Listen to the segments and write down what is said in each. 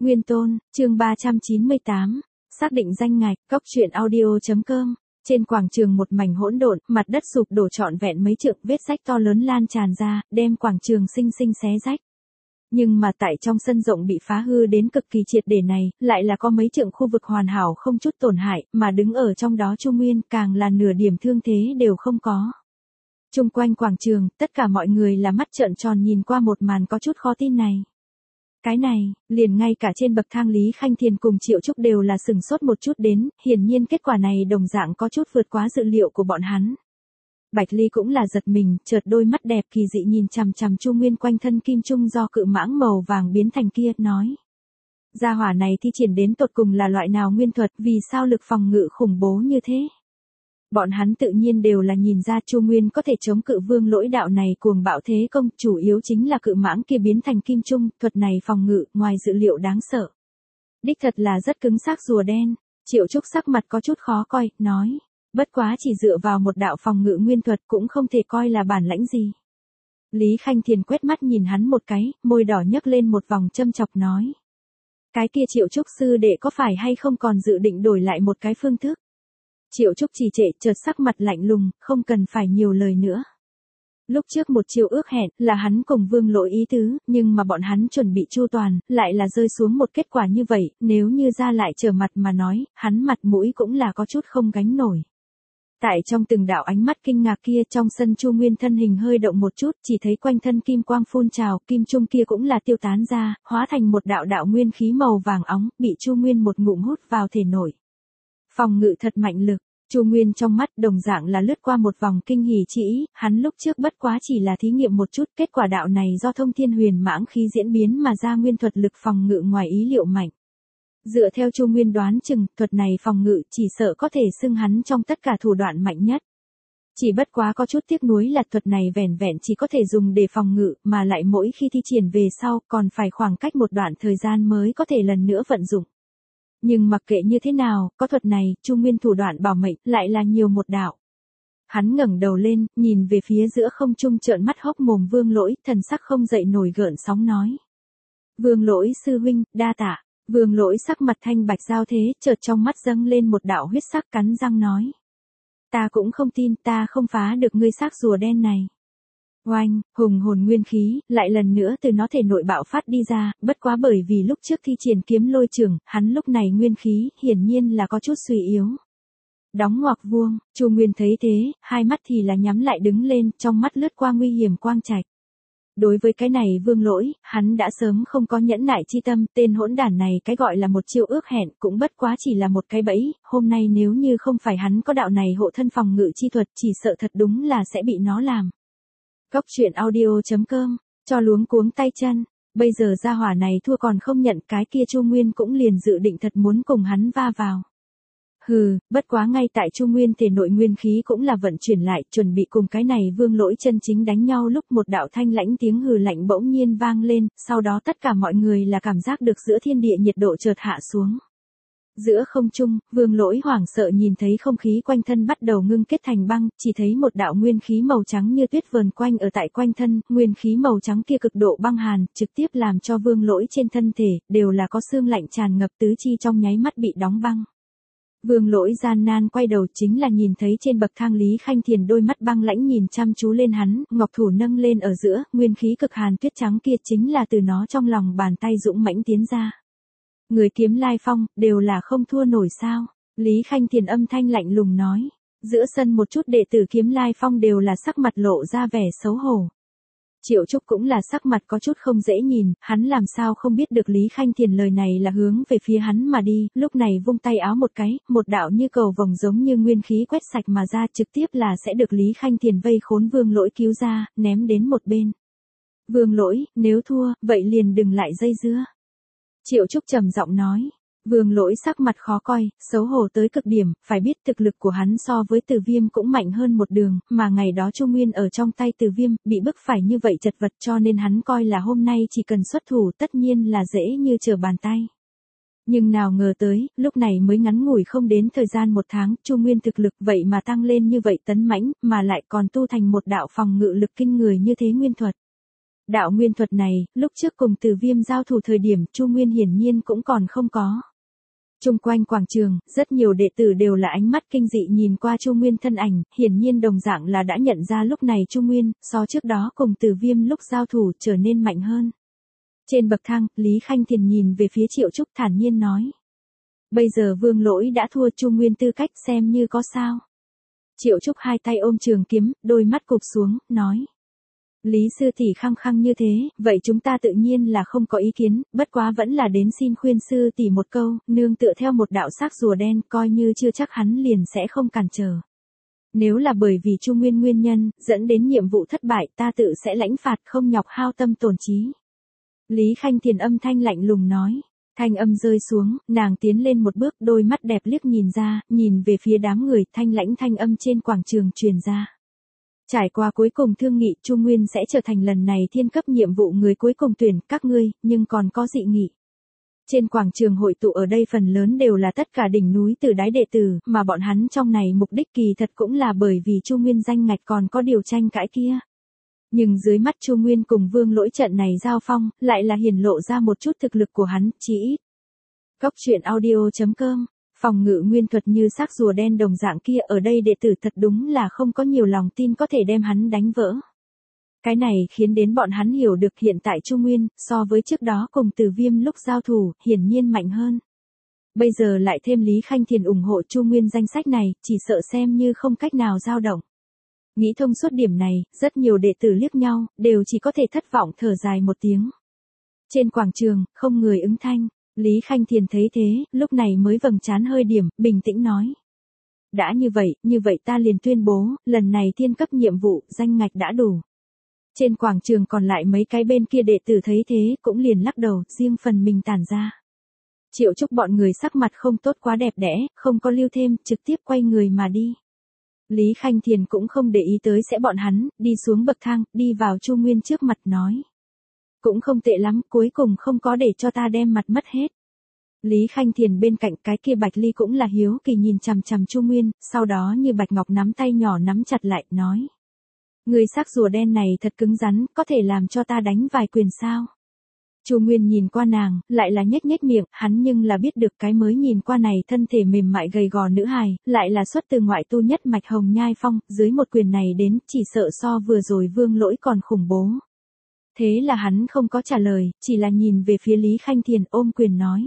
Nguyên Tôn, chương 398, xác định danh ngạch, cóc truyện audio.com. Trên quảng trường một mảnh hỗn độn, mặt đất sụp đổ trọn vẹn mấy trượng, vết rách to lớn lan tràn ra, đem quảng trường xinh xinh xé rách. Nhưng mà tại trong sân rộng bị phá hư đến cực kỳ triệt để này, lại là có mấy trượng khu vực hoàn hảo không chút tổn hại, mà đứng ở trong đó Chu Nguyên càng là nửa điểm thương thế đều không có. Chung quanh quảng trường, tất cả mọi người là mắt trợn tròn nhìn qua một màn có chút khó tin này. Cái này, liền ngay cả trên bậc thang Lý Khanh Thiền cùng Triệu Trúc đều là sừng sốt một chút đến, hiển nhiên kết quả này đồng dạng có chút vượt quá dự liệu của bọn hắn. Bạch Ly cũng là giật mình, chợt đôi mắt đẹp kỳ dị nhìn chằm chằm Chu Nguyên quanh thân kim trung do cự mãng màu vàng biến thành kia, nói. Gia hỏa này thi triển đến tột cùng là loại nào nguyên thuật, vì sao lực phòng ngự khủng bố như thế? Bọn hắn tự nhiên đều là nhìn ra Chu Nguyên có thể chống cự Vương Lỗi đạo này cuồng bạo thế công, chủ yếu chính là cự mãng kia biến thành kim trung, thuật này phòng ngự, ngoài dự liệu đáng sợ. Đích thật là rất cứng xác rùa đen. Triệu Trúc sắc mặt có chút khó coi, nói. Bất quá chỉ dựa vào một đạo phòng ngự nguyên thuật cũng không thể coi là bản lãnh gì. Lý Khanh Thiền quét mắt nhìn hắn một cái, môi đỏ nhấc lên một vòng châm chọc nói. Cái kia Triệu Trúc sư đệ có phải hay không còn dự định đổi lại một cái phương thức? Triệu Trúc trì trệ, chợt sắc mặt lạnh lùng, không cần phải nhiều lời nữa. Lúc trước một chiều ước hẹn là hắn cùng Vương Lỗi ý tứ, nhưng mà bọn hắn chuẩn bị chu toàn, lại là rơi xuống một kết quả như vậy, nếu như ra lại trở mặt mà nói, hắn mặt mũi cũng là có chút không gánh nổi. Tại trong từng đạo ánh mắt kinh ngạc kia, trong sân Chu Nguyên thân hình hơi động một chút, chỉ thấy quanh thân kim quang phun trào, kim trung kia cũng là tiêu tán ra, hóa thành một đạo đạo nguyên khí màu vàng óng, bị Chu Nguyên một ngụm hút vào thể nội. Phòng ngự thật mạnh lực. Chu Nguyên trong mắt đồng dạng là lướt qua một vòng kinh hỉ chỉ ý, hắn lúc trước bất quá chỉ là thí nghiệm một chút, kết quả đạo này do thông thiên huyền mãng khí diễn biến mà ra nguyên thuật lực phòng ngự ngoài ý liệu mạnh. Dựa theo Chu Nguyên đoán chừng, thuật này phòng ngự chỉ sợ có thể xưng hắn trong tất cả thủ đoạn mạnh nhất. Chỉ bất quá có chút tiếc nuối là thuật này vẻn vẹn chỉ có thể dùng để phòng ngự, mà lại mỗi khi thi triển về sau còn phải khoảng cách một đoạn thời gian mới có thể lần nữa vận dụng. Nhưng mặc kệ như thế nào, có thuật này, Chu Nguyên thủ đoạn bảo mệnh lại là nhiều một đạo. Hắn ngẩng đầu lên, nhìn về phía giữa không trung trợn mắt hốc mồm Vương Lỗi, thần sắc không dậy nổi gợn sóng nói. Vương Lỗi sư huynh, đa tạ. Vương Lỗi sắc mặt thanh bạch giao thế, chợt trong mắt dâng lên một đạo huyết sắc, cắn răng nói. Ta cũng không tin, ta không phá được ngươi xác rùa đen này. Oanh, hùng hồn nguyên khí, lại lần nữa từ nó thể nội bạo phát đi ra, bất quá bởi vì lúc trước thi triển kiếm lôi trường, hắn lúc này nguyên khí, hiển nhiên là có chút suy yếu. Đóng ngoặc vuông, Chu Nguyên thấy thế, hai mắt thì là nhắm lại đứng lên, trong mắt lướt qua nguy hiểm quang trạch. Đối với cái này Vương Lỗi, hắn đã sớm không có nhẫn nại chi tâm, tên hỗn đản này cái gọi là một chiêu ước hẹn cũng bất quá chỉ là một cái bẫy, hôm nay nếu như không phải hắn có đạo này hộ thân phòng ngự chi thuật chỉ sợ thật đúng là sẽ bị nó làm. Cóc truyện audio.com, cho luống cuống tay chân, bây giờ gia hỏa này thua còn không nhận, cái kia Chu Nguyên cũng liền dự định thật muốn cùng hắn va vào. Hừ, bất quá ngay tại Chu Nguyên thể nội nguyên khí cũng là vận chuyển lại, chuẩn bị cùng cái này Vương Lỗi chân chính đánh nhau lúc một đạo thanh lãnh tiếng hừ lạnh bỗng nhiên vang lên, sau đó tất cả mọi người là cảm giác được giữa thiên địa nhiệt độ chợt hạ xuống. Giữa không trung, Vương Lỗi hoảng sợ nhìn thấy không khí quanh thân bắt đầu ngưng kết thành băng, chỉ thấy một đạo nguyên khí màu trắng như tuyết vờn quanh ở tại quanh thân, nguyên khí màu trắng kia cực độ băng hàn, trực tiếp làm cho Vương Lỗi trên thân thể, đều là có xương lạnh tràn ngập tứ chi trong nháy mắt bị đóng băng. Vương Lỗi gian nan quay đầu chính là nhìn thấy trên bậc thang Lý Khanh Thiền đôi mắt băng lãnh nhìn chăm chú lên hắn, ngọc thủ nâng lên ở giữa, nguyên khí cực hàn tuyết trắng kia chính là từ nó trong lòng bàn tay dũng mãnh tiến ra. Người kiếm lai phong, đều là không thua nổi sao? Lý Khanh Thiền âm thanh lạnh lùng nói. Giữa sân một chút đệ tử kiếm lai phong đều là sắc mặt lộ ra vẻ xấu hổ. Triệu Trúc cũng là sắc mặt có chút không dễ nhìn, hắn làm sao không biết được Lý Khanh Thiền lời này là hướng về phía hắn mà đi, lúc này vung tay áo một cái, một đạo như cầu vồng giống như nguyên khí quét sạch mà ra, trực tiếp là sẽ được Lý Khanh Thiền vây khốn Vương Lỗi cứu ra, ném đến một bên. Vương Lỗi, nếu thua, vậy liền đừng lại dây dưa. Triệu Trúc trầm giọng nói. Vương Lỗi sắc mặt khó coi, xấu hổ tới cực điểm, phải biết thực lực của hắn so với Từ Viêm cũng mạnh hơn một đường, mà ngày đó Chu Nguyên ở trong tay Từ Viêm, bị bức phải như vậy chật vật cho nên hắn coi là hôm nay chỉ cần xuất thủ tất nhiên là dễ như trở bàn tay. Nhưng nào ngờ tới, lúc này mới ngắn ngủi không đến thời gian một tháng, Chu Nguyên thực lực vậy mà tăng lên như vậy tấn mãnh, mà lại còn tu thành một đạo phòng ngự lực kinh người như thế nguyên thuật. Đạo nguyên thuật này, lúc trước cùng Từ Viêm giao thủ thời điểm Chu Nguyên hiển nhiên cũng còn không có. Chung quanh quảng trường, rất nhiều đệ tử đều là ánh mắt kinh dị nhìn qua Chu Nguyên thân ảnh, hiển nhiên đồng dạng là đã nhận ra lúc này Chu Nguyên, so trước đó cùng Từ Viêm lúc giao thủ trở nên mạnh hơn. Trên bậc thang, Lý Khanh Thiền nhìn về phía Triệu Trúc thản nhiên nói. Bây giờ Vương Lỗi đã thua Chu Nguyên tư cách xem như có sao. Triệu Trúc hai tay ôm trường kiếm, đôi mắt cụp xuống, nói. Lý sư tỷ khăng khăng như thế, vậy chúng ta tự nhiên là không có ý kiến, bất quá vẫn là đến xin khuyên sư tỷ một câu, nương tựa theo một đạo xác rùa đen, coi như chưa chắc hắn liền sẽ không cản trở. Nếu là bởi vì Chu Nguyên nguyên nhân, dẫn đến nhiệm vụ thất bại, ta tự sẽ lãnh phạt không nhọc hao tâm tổn trí. Lý Khanh Thiền âm thanh lạnh lùng nói. Thanh âm rơi xuống, nàng tiến lên một bước, đôi mắt đẹp liếc nhìn ra, nhìn về phía đám người, thanh lãnh thanh âm trên quảng trường truyền ra. Trải qua cuối cùng thương nghị, Chu Nguyên sẽ trở thành lần này thiên cấp nhiệm vụ người cuối cùng tuyển các ngươi, nhưng còn có dị nghị. Trên quảng trường hội tụ ở đây phần lớn đều là tất cả đỉnh núi từ đái đệ tử, mà bọn hắn trong này mục đích kỳ thật cũng là bởi vì Chu Nguyên danh ngạch còn có điều tranh cãi kia. Nhưng dưới mắt Chu Nguyên cùng Vương Lỗi trận này giao phong, lại là hiển lộ ra một chút thực lực của hắn, chỉ ít. Cốc truyện audio.com, phòng ngự nguyên thuật như xác rùa đen đồng dạng kia ở đây đệ tử thật đúng là không có nhiều lòng tin có thể đem hắn đánh vỡ. Cái này khiến đến bọn hắn hiểu được hiện tại Chu Nguyên, so với trước đó cùng Từ Viêm lúc giao thủ, hiển nhiên mạnh hơn. Bây giờ lại thêm Lý Khanh Thiền ủng hộ Chu Nguyên danh sách này, chỉ sợ xem như không cách nào dao động. Nghĩ thông suốt điểm này, rất nhiều đệ tử liếc nhau, đều chỉ có thể thất vọng thở dài một tiếng. Trên quảng trường, không người ứng thanh, Lý Khanh Thiền thấy thế, lúc này mới vầng trán hơi điểm, bình tĩnh nói. Đã như vậy ta liền tuyên bố, lần này thiên cấp nhiệm vụ, danh ngạch đã đủ. Trên quảng trường còn lại mấy cái bên kia đệ tử thấy thế, cũng liền lắc đầu, riêng phần mình tản ra. Triệu Trúc bọn người sắc mặt không tốt quá đẹp đẽ, không có lưu thêm, trực tiếp quay người mà đi. Lý Khanh Thiền cũng không để ý tới sẽ bọn hắn, đi xuống bậc thang, đi vào Chu Nguyên trước mặt nói. Cũng không tệ lắm, cuối cùng không có để cho ta đem mặt mất hết. Lý Khanh Thiền bên cạnh cái kia Bạch Ly cũng là hiếu kỳ nhìn chằm chằm Chu Nguyên, sau đó như Bạch Ngọc nắm tay nhỏ nắm chặt lại, nói. Người xác rùa đen này thật cứng rắn, có thể làm cho ta đánh vài quyền sao? Chu Nguyên nhìn qua nàng, lại là nhếch nhếch miệng, hắn nhưng là biết được cái mới nhìn qua này thân thể mềm mại gầy gò nữ hài, lại là xuất từ ngoại tu nhất mạch hồng nhai phong, dưới một quyền này đến, chỉ sợ so vừa rồi Vương Lỗi còn khủng bố. Thế là hắn không có trả lời, chỉ là nhìn về phía Lý Khanh Thiền ôm quyền nói.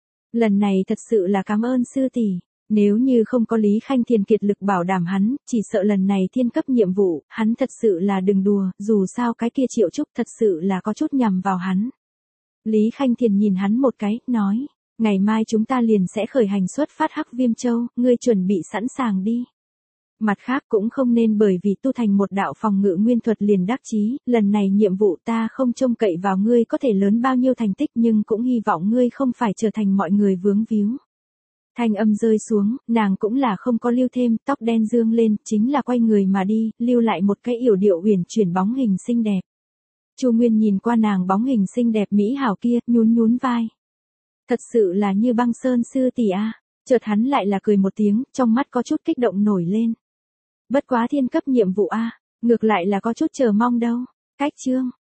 Lần này thật sự là cảm ơn sư tỷ. Nếu như không có Lý Khanh Thiền kiệt lực bảo đảm hắn, chỉ sợ lần này thiên cấp nhiệm vụ, hắn thật sự là đừng đùa, dù sao cái kia Triệu Trúc thật sự là có chút nhằm vào hắn. Lý Khanh Thiền nhìn hắn một cái, nói, ngày mai chúng ta liền sẽ khởi hành xuất phát Hắc Viêm Châu, ngươi chuẩn bị sẵn sàng đi. Mặt khác cũng không nên bởi vì tu thành một đạo phòng ngự nguyên thuật liền đắc chí, lần này nhiệm vụ ta không trông cậy vào ngươi có thể lớn bao nhiêu thành tích nhưng cũng hy vọng ngươi không phải trở thành mọi người vướng víu. Thanh âm rơi xuống, nàng cũng là không có lưu thêm, tóc đen dương lên, chính là quay người mà đi, lưu lại một cái yểu điệu uyển chuyển bóng hình xinh đẹp. Chu Nguyên nhìn qua nàng bóng hình xinh đẹp mỹ hảo kia, nhún nhún vai. Thật sự là như băng sơn sư tỷ a. Chợt hắn lại là cười một tiếng, trong mắt có chút kích động nổi lên. Bất quá thiên cấp nhiệm vụ a, ngược lại là có chút chờ mong đâu. Cách chương